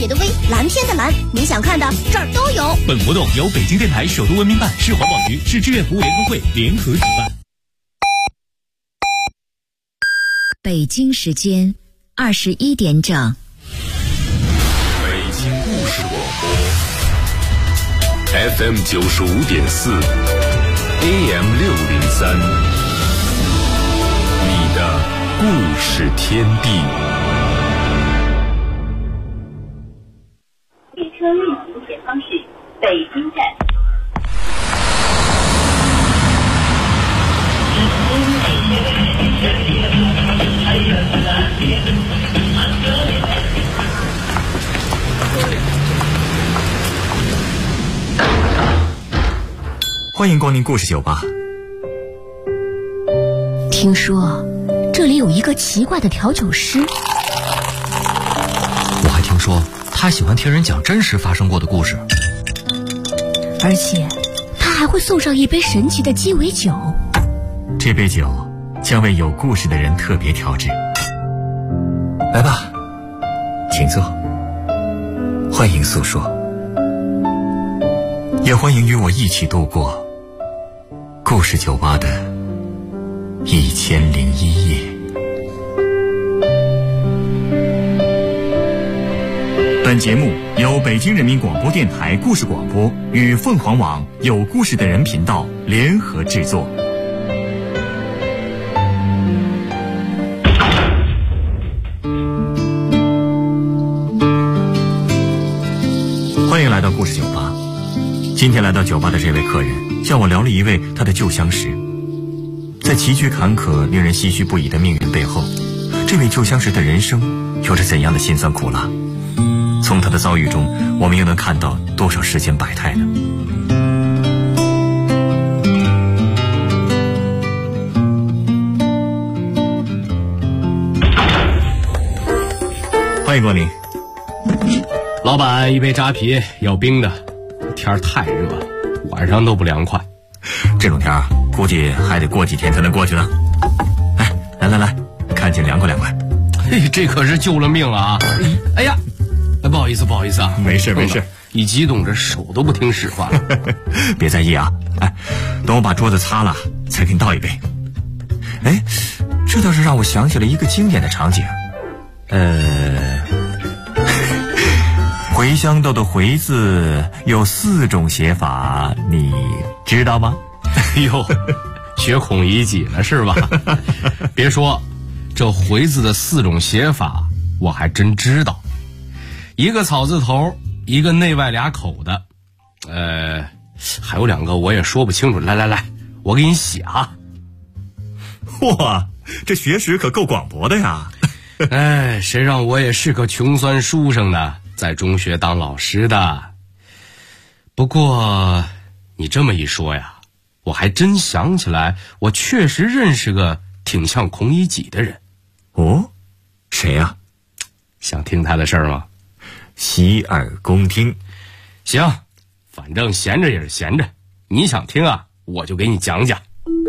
雪的微，蓝天的蓝，你想看的这儿都有。 本活动由北京电台首都文明办、市环保局、市志愿服务联合会联合主办。 北京时间21点整。 北京故事广播 FM 95.4 AM 603，你的故事天地。 列车运行前方是北京站。 欢迎光临故事酒吧。 听说这里有一个奇怪的调酒师， 我还听说他喜欢听人讲真实发生过的故事， 而且他还会送上一杯神奇的鸡尾酒。 这杯酒将为有故事的人特别调制。来吧，请坐，欢迎诉说，也欢迎与我一起度过故事酒吧的1001夜。本节目由北京人民广播电台故事广播与凤凰网有故事的人频道联合制作。欢迎来到故事酒吧。今天来到酒吧的这位客人向我聊了一位他的旧相识。在崎岖坎坷令人唏嘘不已的命运背后，这位旧相识的人生有着怎样的辛酸苦辣？从他的遭遇中，我们又能看到多少世间百态呢？欢迎光临。 老板，一杯扎啤，要冰的。天儿太热了，晚上都不凉快。 这种天儿估计还得过几天才能过去呢。哎，来，看见凉快凉快。 嘿，这可是救了命了啊！哎呀，不好意思啊， 没事。 一激动这手都不听使唤了。 别在意啊。等我把桌子擦了才给你倒一杯。这倒是让我想起了一个经典的场景。茴香豆的茴字有4种写法，你知道吗？ 哟，学孔乙己呢是吧？别说，这茴字的4种写法我还真知道。一个草字头，一个内外俩口的，还有2个我也说不清楚。来，我给你写啊。 哇，这学识可够广博的呀。 谁让我也是个穷酸书生呢，在中学当老师的。不过你这么一说呀，我还真想起来，我确实认识个挺像孔乙己的人。 哦，谁呀？ 想听他的事儿吗？ 洗耳恭听。 行，反正闲着也是闲着，你想听啊，我就给你讲讲。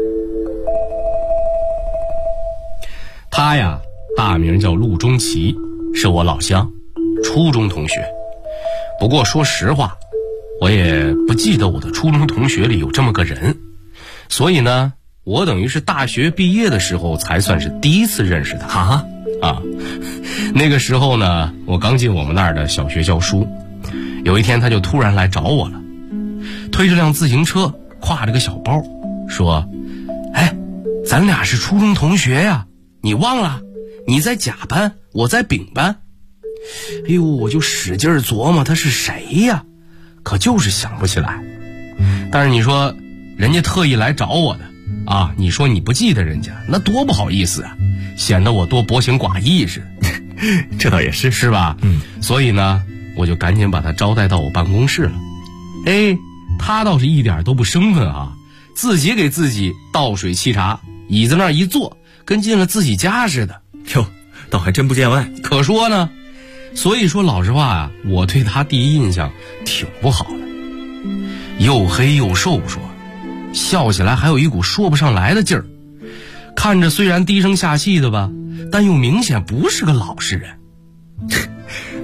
他呀，大名叫陆中奇，是我老乡，初中同学。不过说实话，我也不记得我的初中同学里有这么个人，所以呢，我等于是大学毕业的时候才算是第一次认识他。那个时候呢，我刚进我们那儿的小学教书，有一天他就突然来找我了，推着辆自行车，挎着个小包，说：咱俩是初中同学呀，你忘了？你在甲班，我在丙班。我就使劲琢磨他是谁呀，可就是想不起来。但是你说人家特意来找我的啊，你说你不记得人家，那多不好意思啊，显得我多薄情寡义似的。 这倒也是吧？所以呢，我就赶紧把他招待到我办公室了。他倒是一点都不生分啊，自己给自己倒水沏茶，椅子那儿一坐，跟进了自己家似的。 哟，倒还真不见外。 可说呢，所以说老实话啊，我对他第一印象挺不好的。又黑又瘦说，笑起来还有一股说不上来的劲儿，看着虽然低声下气的吧，但又明显不是个老实人。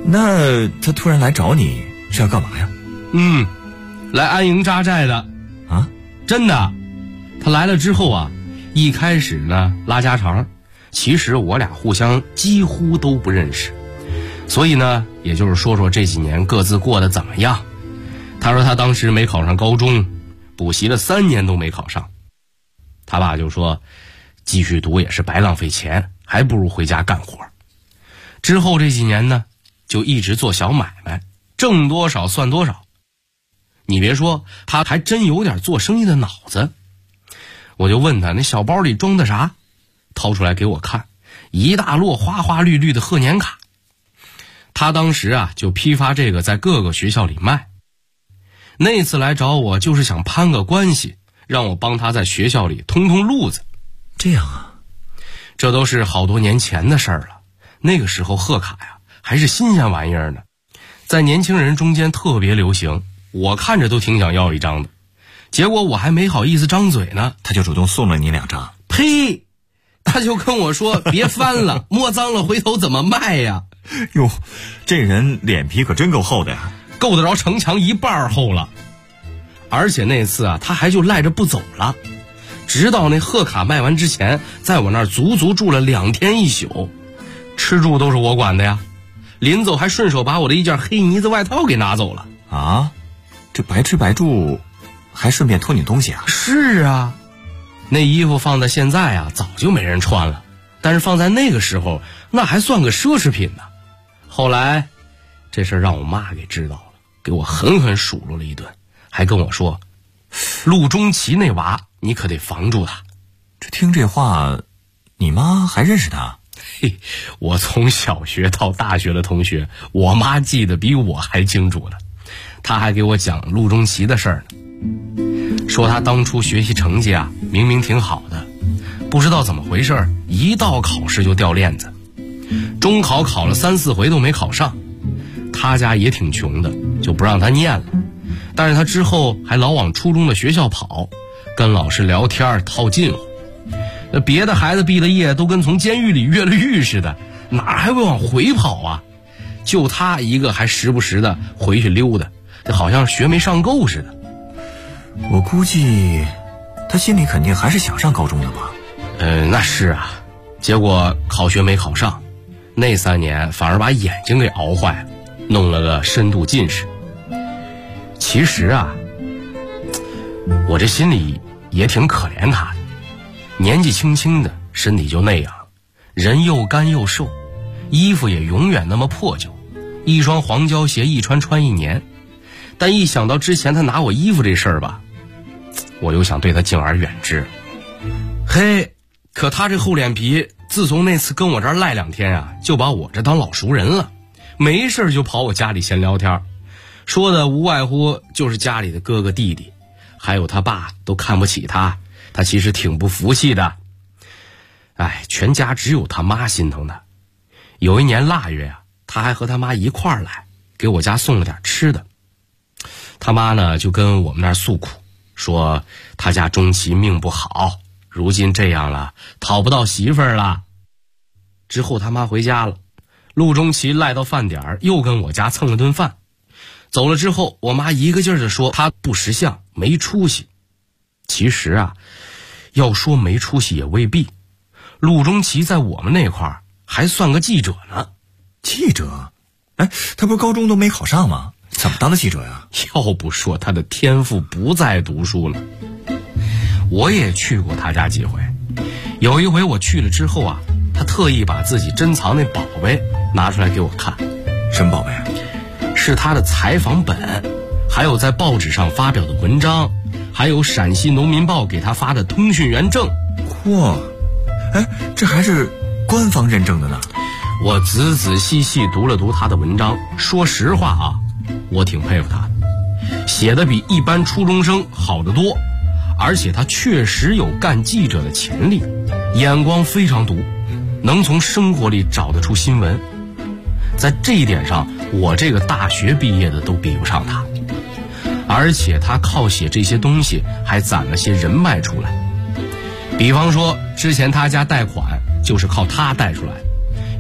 那他突然来找你是要干嘛呀？ 来安营扎寨的。 啊？ 真的。他来了之后啊，一开始呢拉家常，其实我俩互相几乎都不认识，所以呢也就是说说这几年各自过得怎么样。他说他当时没考上高中，补习了3年都没考上，他爸就说继续读也是白浪费钱，还不如回家干活。之后这几年呢就一直做小买卖，挣多少算多少。你别说，他还真有点做生意的脑子。我就问他那小包里装的啥，掏出来给我看，一大摞花花绿绿的贺年卡。他当时啊就批发这个在各个学校里卖。那次来找我就是想攀个关系，让我帮他在学校里通通路子。 这样啊？ 这都是好多年前的事儿了，那个时候贺卡呀还是新鲜玩意儿呢，在年轻人中间特别流行，我看着都挺想要一张的。结果我还没好意思张嘴呢， 他就主动送了你2张。 呸！他就跟我说别翻了，摸脏了回头怎么卖呀？ 哟，这人脸皮可真够厚的呀， 够得着城墙一半厚了。而且那次啊他还就赖着不走了，直到那贺卡卖完之前，在我那儿足足住了2天1宿，吃住都是我管的呀。临走还顺手把我的一件黑呢子外套给拿走了。 啊？这白吃白住还顺便偷你东西啊？ 是啊，那衣服放在现在啊早就没人穿了，但是放在那个时候那还算个奢侈品呢。后来这事让我妈给知道了，给我狠狠数落了一顿，还跟我说陆中奇那娃你可得防住他。 这听这话，你妈还认识他？ 嘿，我从小学到大学的同学，我妈记得比我还清楚呢。她还给我讲陆中奇的事儿呢，说他当初学习成绩啊明明挺好的，不知道怎么回事，一到考试就掉链子，中考考了3、4回都没考上。他家也挺穷的，就不让他念了，但是他之后还老往初中的学校跑，跟老师聊天套近乎。那别的孩子毕了业都跟从监狱里越了狱似的，哪还会往回跑啊？就他一个还时不时的回去溜达，这好像学没上够似的。 我估计他心里肯定还是想上高中的吧。 那是啊，结果考学没考上，那3年反而把眼睛给熬坏了，弄了个深度近视。其实啊，我这心里也挺可怜他的，年纪轻轻的身体就那样，人又干又瘦，衣服也永远那么破旧，一双黄胶鞋一穿1年。但一想到之前他拿我衣服这事儿吧，我又想对他敬而远之。嘿，可他这厚脸皮，自从那次跟我这儿赖2天啊，就把我这当老熟人了，没事就跑我家里闲聊天，说的无外乎就是家里的哥哥弟弟还有他爸都看不起他，他其实挺不服气的。全家只有他妈心疼他。有一年腊月啊，他还和他妈一块儿来，给我家送了点吃的。他妈呢就跟我们那儿诉苦，说他家中奇命不好，如今这样了，讨不到媳妇儿了。之后他妈回家了，陆中奇赖到饭点又跟我家蹭了顿饭。走了之后，我妈一个劲儿的说他不识相，没出息。其实啊，要说没出息也未必，陆中奇在我们那块儿还算个记者呢。 记者？他不是高中都没考上吗？怎么当的记者呀？ 要不说他的天赋不在读书呢。我也去过他家几回，有一回我去了之后啊，他特意把自己珍藏那宝贝拿出来给我看。 什么宝贝啊？ 是他的采访本，还有在报纸上发表的文章，还有陕西农民报给他发的通讯员证。 嚯，这还是官方认证的呢。 我仔仔细细读了读他的文章，说实话啊，我挺佩服他的，写的比一般初中生好得多，而且他确实有干记者的潜力，眼光非常毒，能从生活里找得出新闻。在这一点上，我这个大学毕业的都比不上他。而且他靠写这些东西还攒了些人脉出来，比方说之前他家贷款就是靠他贷出来的，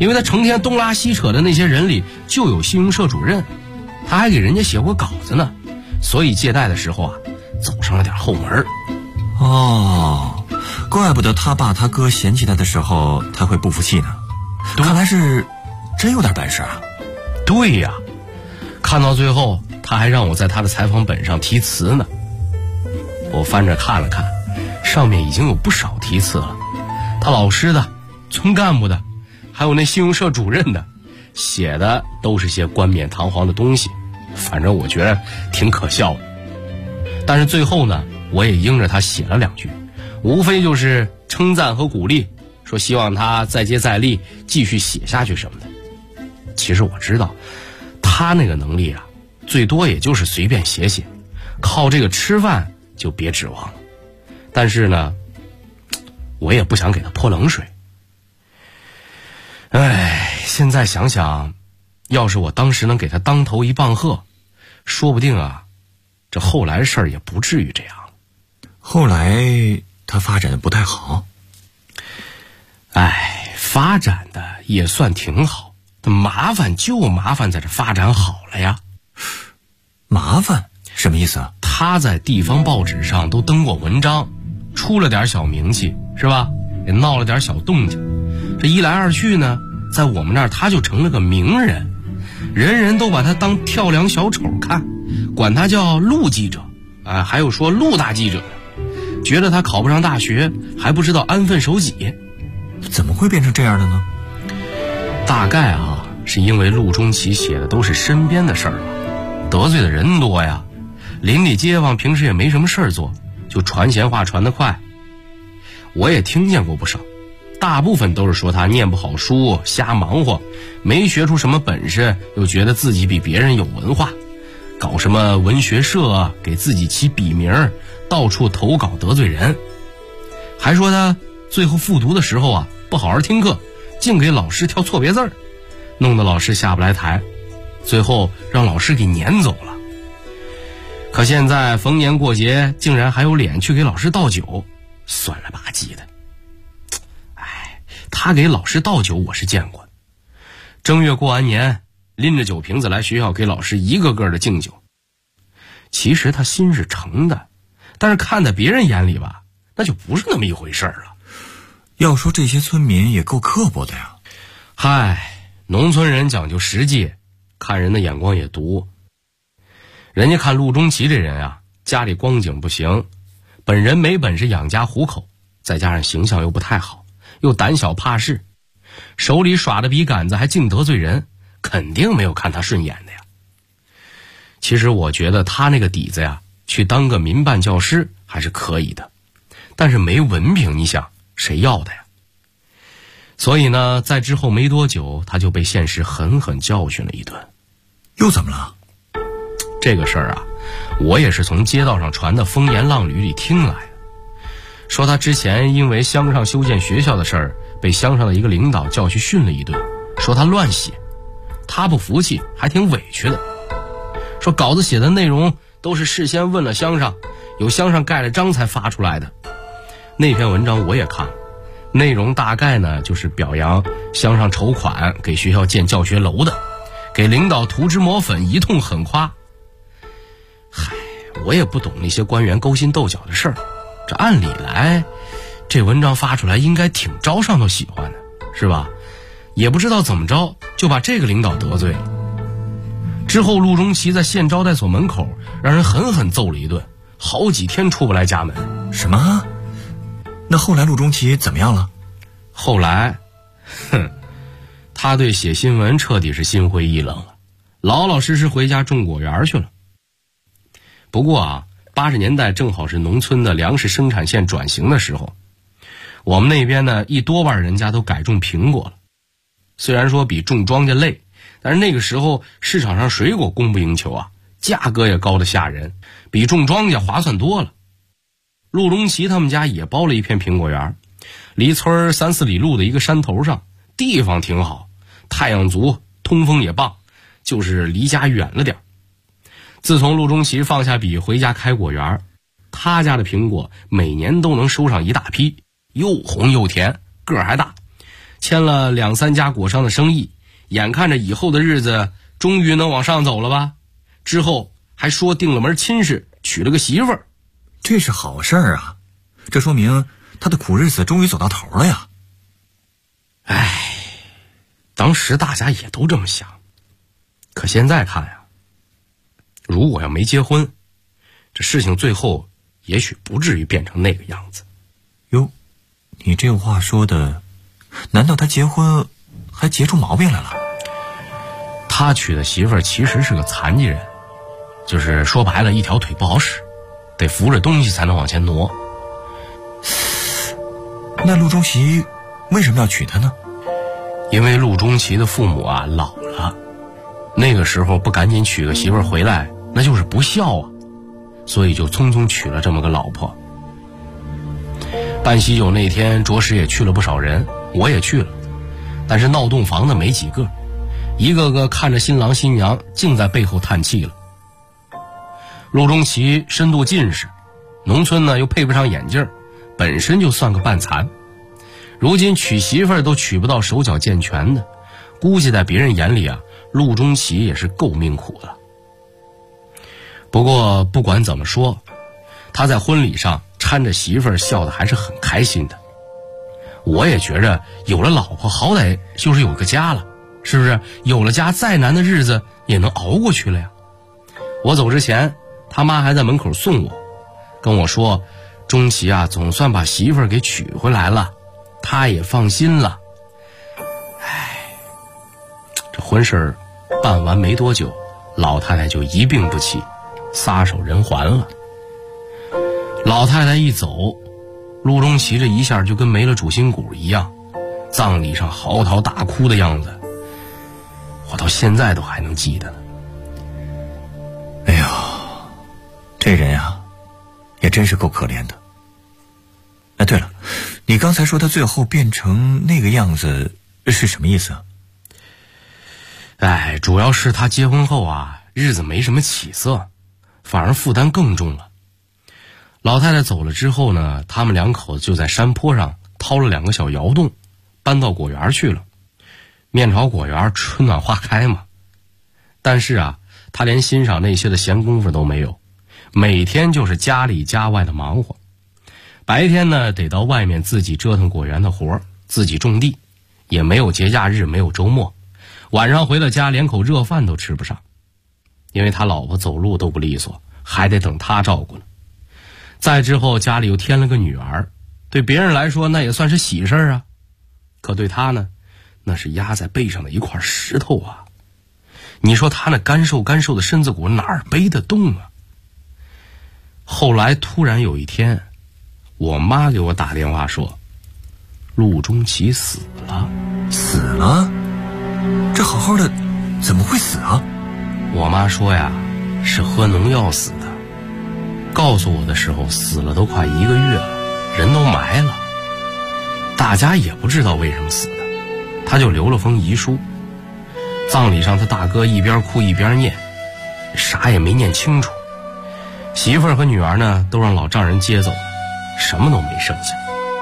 因为他成天东拉西扯的那些人里就有信用社主任，他还给人家写过稿子呢，所以借贷的时候啊走上了点后门。 哦，怪不得他爸他哥嫌弃他的时候他会不服气呢，看来是真有点本事啊。 对呀，看到最后他还让我在他的采访本上题词呢。我翻着看了看，上面已经有不少题词了，他老师的、村干部的，还有那信用社主任的，写的都是些冠冕堂皇的东西，反正我觉得挺可笑的。但是最后呢，我也应着他写了2句，无非就是称赞和鼓励，说希望他再接再厉，继续写下去什么的。其实我知道他那个能力啊，最多也就是随便写写，靠这个吃饭就别指望了。但是呢，我也不想给他泼冷水。现在想想，要是我当时能给他当头一棒喝，说不定啊，这后来事儿也不至于这样。 后来他发展的不太好。 发展的也算挺好，麻烦就麻烦在这发展好了呀。 麻烦什么意思啊？ 他在地方报纸上都登过文章，出了点小名气，是吧？也闹了点小动静。这一来二去呢，在我们那儿他就成了个名人，人人都把他当跳梁小丑看，管他叫陆记者啊，还有说陆大记者的，觉得他考不上大学还不知道安分守己。 怎么会变成这样的呢？ 大概啊，是因为陆中奇写的都是身边的事儿嘛，得罪的人多呀，邻里街坊平时也没什么事儿做，就传闲话传得快。我也听见过不少，大部分都是说他念不好书，瞎忙活，没学出什么本事，又觉得自己比别人有文化，搞什么文学社啊，给自己起笔名，到处投稿得罪人。还说他最后复读的时候啊，不好好听课，净给老师挑错别字儿，弄得老师下不来台，最后让老师给撵走了。可现在逢年过节竟然还有脸去给老师倒酒，酸了吧唧的。他给老师倒酒我是见过的，正月过完年拎着酒瓶子来学校给老师一个个的敬酒。其实他心是诚的，但是看在别人眼里吧，那就不是那么一回事了。 要说这些村民也够刻薄的呀。 农村人讲究实际，看人的眼光也毒。人家看陆中奇这人啊，家里光景不行，本人没本事养家糊口，再加上形象又不太好，又胆小怕事，手里耍的笔杆子还净得罪人，肯定没有看他顺眼的呀。其实我觉得他那个底子呀，去当个民办教师还是可以的，但是没文凭，你想谁要的呀？所以呢，在之后没多久，他就被现实狠狠教训了一顿。 又怎么了？ 这个事儿啊，我也是从街道上传的风言浪语里听来的。说他之前因为乡上修建学校的事儿，被乡上的一个领导叫去训了一顿，说他乱写，他不服气，还挺委屈的。说稿子写的内容都是事先问了乡上，有乡上盖了章才发出来的。那篇文章我也看了，内容大概呢就是表扬乡上筹款给学校建教学楼的，给领导涂脂抹粉，一通狠夸。我也不懂那些官员勾心斗角的事儿，这按理来这文章发出来应该挺招上头喜欢的，是吧？也不知道怎么着就把这个领导得罪了。之后陆中奇在县招待所门口让人狠狠揍了一顿，好几天出不来家门。 什么？那后来陆中奇怎么样了？ 后来他对写新闻彻底是心灰意冷了，老老实实回家种果园去了。不过啊，80年代正好是农村的粮食生产线转型的时候，我们那边呢1多半人家都改种苹果了。虽然说比种庄稼累，但是那个时候市场上水果供不应求啊，价格也高得吓人，比种庄稼划算多了。陆中奇他们家也包了一片苹果园，离村3、4里路的一个山头上，地方挺好，太阳足，通风也棒，就是离家远了点。自从陆中奇放下笔回家开果园，他家的苹果每年都能收上一大批，又红又甜，个儿还大， 签了2、3家果商的生意，眼看着以后的日子终于能往上走了吧？之后还说定了门亲事，娶了个媳妇儿。 这是好事儿啊，这说明他的苦日子终于走到头了呀。 唉，当时大家也都这么想，可现在看呀，如果要没结婚，这事情最后也许不至于变成那个样子。 哟，你这话说的，难道他结婚还结出毛病来了？ 他娶的媳妇儿其实是个残疾人，就是说白了，一条腿不好使，得扶着东西才能往前挪。 那陆中奇为什么要娶她呢？ 因为陆中奇的父母啊老了，那个时候不赶紧娶个媳妇儿回来，那就是不孝啊，所以就匆匆娶了这么个老婆。办喜酒那天着实也去了不少人，我也去了，但是闹洞房的没几个，一个个看着新郎新娘竟在背后叹气了。陆中奇深度近视，农村呢又配不上眼镜，本身就算个半残，如今娶媳妇儿都娶不到手脚健全的，估计在别人眼里啊，陆中奇也是够命苦的。不过不管怎么说，他在婚礼上搀着媳妇儿笑得还是很开心的。我也觉着有了老婆好歹就是有个家了，是不是？有了家再难的日子也能熬过去了呀。我走之前他妈还在门口送我，跟我说中奇啊总算把媳妇儿给娶回来了，他也放心了。唉，这婚事办完没多久，老太太就一病不起，撒手人寰了。老太太一走，陆中奇这一下就跟没了主心骨一样，葬礼上嚎啕大哭的样子，我到现在都还能记得呢。 哎呦，这人啊也真是够可怜的。哎，对了，你刚才说他最后变成那个样子是什么意思啊？ 哎，主要是他结婚后啊，日子没什么起色，反而负担更重了。老太太走了之后呢，他们2口子就在山坡上掏了2个小窑洞，搬到果园去了。面朝果园，春暖花开嘛。但是啊，他连欣赏那些的闲工夫都没有，每天就是家里家外的忙活。白天呢，得到外面自己折腾果园的活，自己种地，也没有节假日，没有周末。晚上回了家，连口热饭都吃不上，因为他老婆走路都不利索，还得等他照顾呢。再之后家里又添了个女儿，对别人来说那也算是喜事啊，可对他呢，那是压在背上的一块石头啊。你说他那干瘦的身子骨哪儿背得动啊？后来突然有一天，我妈给我打电话说陆中奇死了。 死了？这好好的怎么会死啊？ 我妈说呀，是喝农药死的，告诉我的时候死了都快1个月了，人都埋了，大家也不知道为什么死的，他就留了封遗书。葬礼上他大哥一边哭一边念，啥也没念清楚。媳妇儿和女儿呢都让老丈人接走了，什么都没剩下。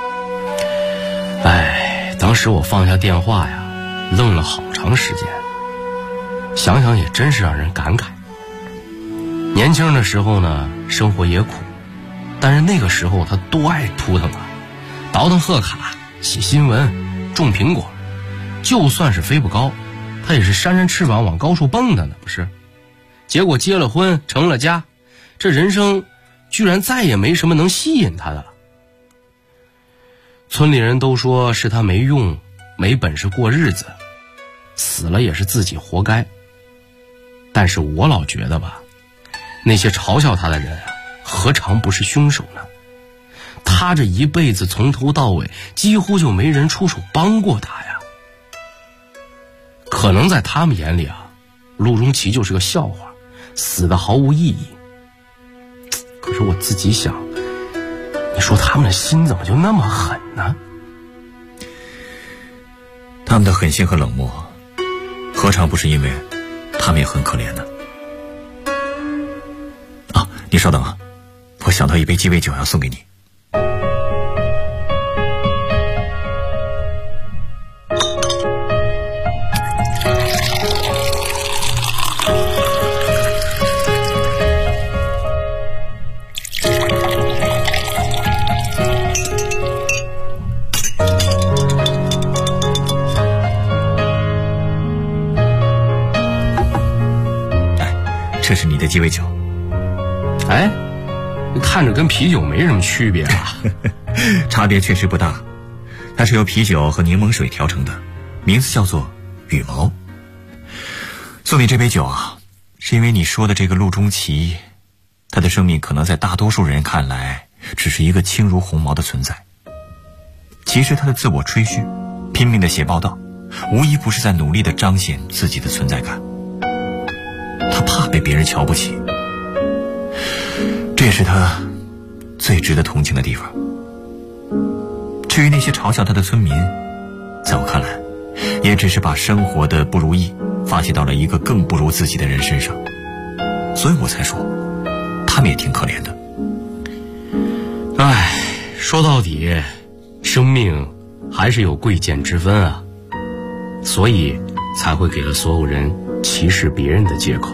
哎，当时我放下电话呀，愣了好长时间，想想也真是让人感慨。年轻的时候呢，生活也苦，但是那个时候他多爱扑腾啊，倒腾贺卡，写新闻，种苹果，就算是飞不高，他也是扇扇翅膀往高处蹦的呢，不是？结果结了婚，成了家，这人生居然再也没什么能吸引他的了。村里人都说是他没用，没本事过日子，死了也是自己活该。但是我老觉得吧，那些嘲笑他的人啊，何尝不是凶手呢？他这一辈子从头到尾几乎就没人出手帮过他呀。可能在他们眼里啊，陆中奇就是个笑话，死的毫无意义。可是我自己想，你说他们的心怎么就那么狠呢？ 他们的狠心和冷漠，何尝不是因为他们也很可怜呢？啊，你稍等啊，我想到一杯鸡尾酒要送给你。 这是你的鸡尾酒。 哎，看着跟啤酒没什么区别啊。 差别确实不大，它是由啤酒和柠檬水调成的，名字叫做羽毛。送你这杯酒啊，是因为你说的这个陆中奇，他的生命可能在大多数人看来只是一个轻如鸿毛的存在。其实他的自我吹嘘，拼命的写报道，无一不是在努力的彰显自己的存在感。他怕被别人瞧不起，这也是他最值得同情的地方。至于那些嘲笑他的村民，在我看来也只是把生活的不如意发泄到了一个更不如自己的人身上，所以我才说他们也挺可怜的。 唉，说到底生命还是有贵贱之分啊，所以才会给了所有人歧视别人的借口。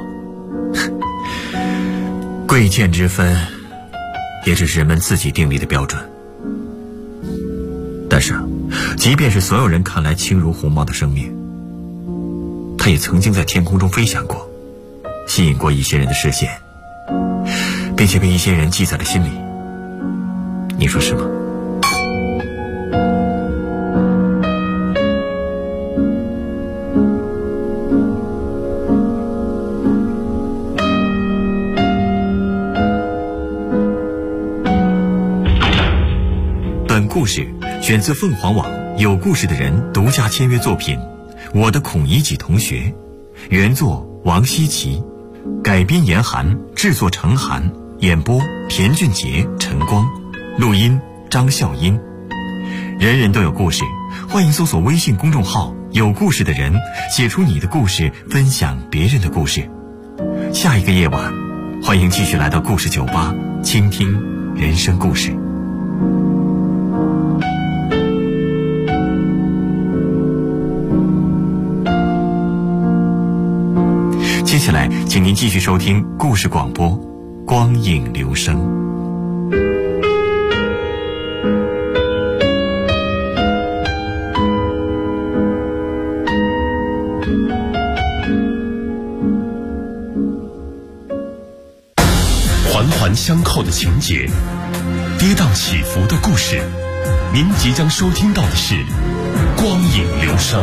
贵贱之分也只是人们自己订立的标准，但是即便是所有人看来轻如鸿毛的生命，它也曾经在天空中飞翔过，吸引过一些人的视线，并且被一些人记在了心里。你说是吗？本故事选自凤凰网有故事的人独家签约作品《我的孔乙己同学》，原作王希奇，改编严寒，制作程寒，演播田俊杰、陈光，录音张笑英。人人都有故事，欢迎搜索微信公众号有故事的人，写出你的故事，分享别人的故事。下一个夜晚，欢迎继续来到故事酒吧，倾听人生故事。接下来请您继续收听故事广播《光影留声》。 环环相扣的情节，跌宕起伏的故事，您即将收听到的是《光影留声》。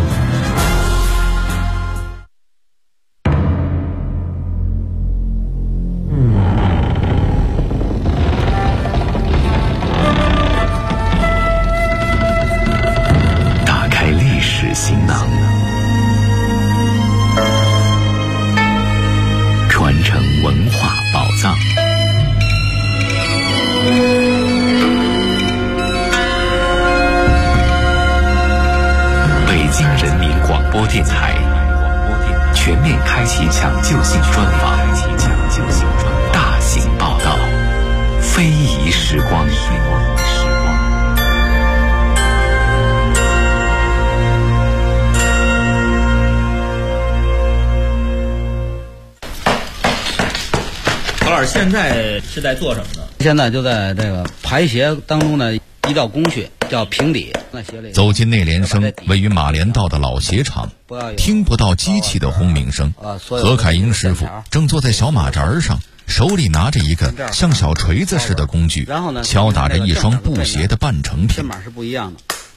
打开历史行囊，传承文化宝藏。北京人民广播电台全面开启抢救性专访，大型报道，非遗时光。 何老师现在是在做什么呢？ 现在就在这个排鞋当中的一道工序叫平底。 走进内联升位于马连道的老鞋厂，听不到机器的轰鸣声。何凯英师傅正坐在小马扎上，手里拿着一个像小锤子似的工具，敲打着一双布鞋的半成品。 这码是不一样的，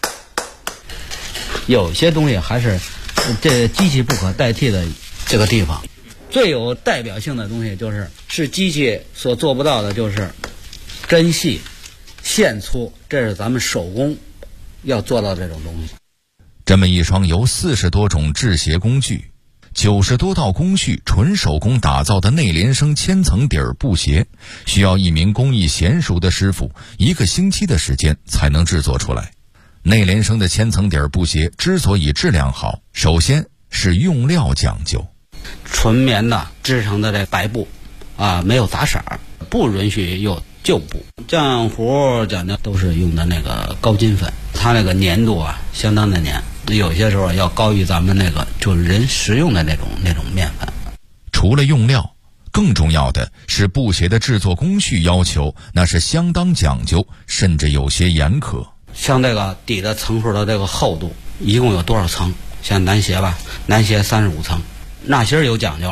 有些东西还是这机器不可代替的这个地方。最有代表性的东西是机器所做不到的，就是针细线粗，这是咱们手工要做到这种东西。 这么一双由40多种制鞋工具、90多道工序纯手工打造的内联升千层底儿布鞋，需要一名工艺娴熟的师傅1个星期的时间才能制作出来。内联升的千层底儿布鞋之所以质量好，首先是用料讲究。 纯棉的制成的这白布没有杂色，不允许有旧布。浆糊讲究都是用的那个高筋粉，它那个粘度相当的粘，有些时候要高于咱们那个就是人食用的那种面粉。 除了用料，更重要的是布鞋的制作工序要求，那是相当讲究，甚至有些严苛。 像这个底的层数的这个厚度一共有多少层？像男鞋吧，男鞋35层。纳鞋有讲究，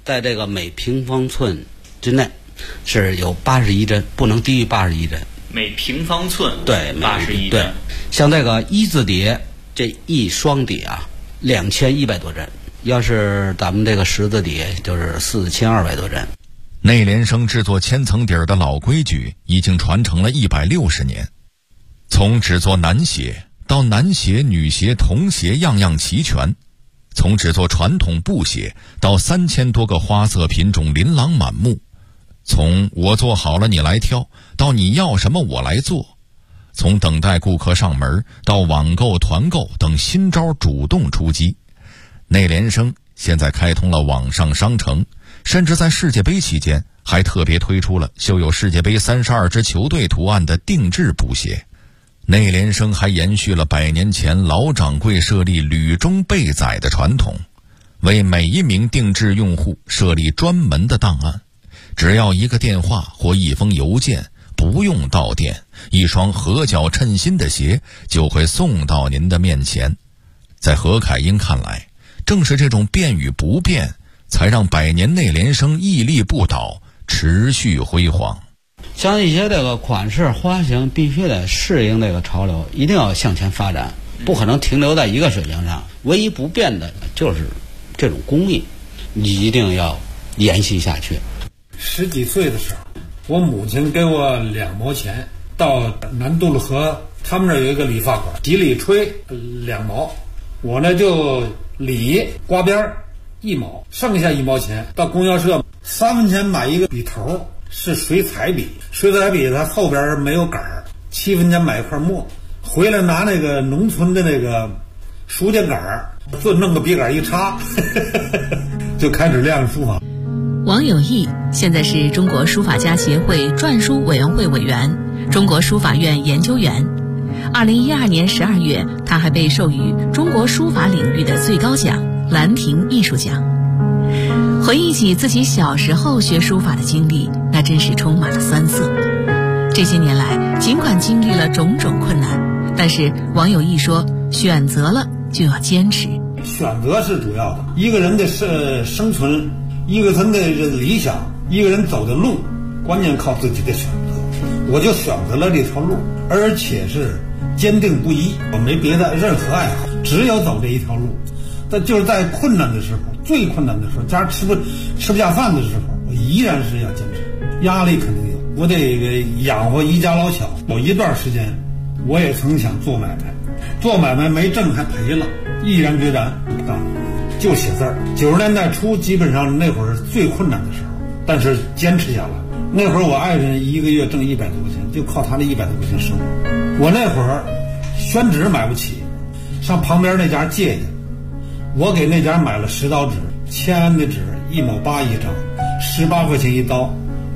在这个每平方寸之内是有81针，不能低于81针。 每平方寸对 81针。 对，像这个一字底，这一双底啊，2100多针。要是咱们这个十字底，就是4200多针。 内联升制作千层底儿的老规矩已经传承了160年，从只做男鞋到男鞋、女鞋、童鞋样样齐全，从只做传统布鞋到3000多个花色品种琳琅满目，从我做好了你来挑到你要什么我来做，从等待顾客上门到网购、团购等新招主动出击。内联升现在开通了网上商城，甚至在世界杯期间还特别推出了绣有世界杯32支球队图案的定制布鞋。内联升还延续了100年前老掌柜设立履中备载的传统，为每一名定制用户设立专门的档案，只要一个电话或一封邮件，不用到店，一双合脚称心的鞋就会送到您的面前。在何凯英看来，正是这种变与不变，才让100年内联升屹立不倒，持续辉煌。 像一些这个款式花型必须得适应这个潮流，一定要向前发展，不可能停留在一个水平上。唯一不变的就是这种工艺，你一定要延续下去。 10几岁的时候，我母亲给我2毛钱，到南渡路河他们那儿有一个理发馆，洗理吹2毛，我呢就理刮边1毛，剩下1毛钱到供销社3分钱买一个笔头，是水彩笔，水彩笔它后边没有杆儿，7分钱买一块墨，回来拿那个农村的那个书架杆儿，就弄个笔杆一插就开始练书法。 王有义现在是中国书法家协会篆书委员会委员、中国书法院研究员。2012年12月，他还被授予中国书法领域的最高奖兰亭艺术奖。回忆起自己小时候学书法的经历，那真是充满了酸涩。这些年来，尽管经历了种种困难，但是王有义说，选择了就要坚持。 选择是主要的，一个人的生存，一个人的理想，一个人走的路，关键靠自己的选择。我就选择了这条路，而且是坚定不移，我没别的任何爱好，只有走这一条路。但就是在困难的时候，最困难的时候，家吃不下饭的时候，我依然是要坚持。压力肯定有，我得养活一家老小。有一段时间，我也曾想做买卖，做买卖没挣还赔了，毅然决然不干，就写字儿。90年代初，基本上那会儿是最困难的时候，但是坚持下来。那会儿我爱人一个月挣100多块钱，就靠他那100多块钱生活。我那会儿宣纸买不起，上旁边那家借去。我给那家买了10刀纸，签安的纸1毛8一张，18块钱一刀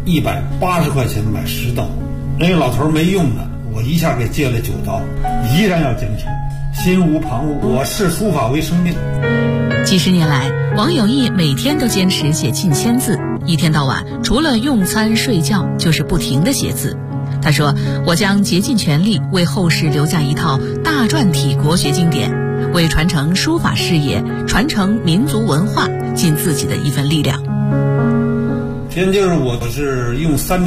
，180块钱买10刀。那个老头没用的，我一下给借了9刀，依然要坚持，心无旁骛。我视书法为生命。 几十年来，王有义每天都坚持写近1000字，一天到晚除了用餐睡觉，就是不停地写字。他说：“我将竭尽全力为后世留下一套大篆体国学经典，为传承书法事业、传承民族文化尽自己的一份力量。” 天津我是用3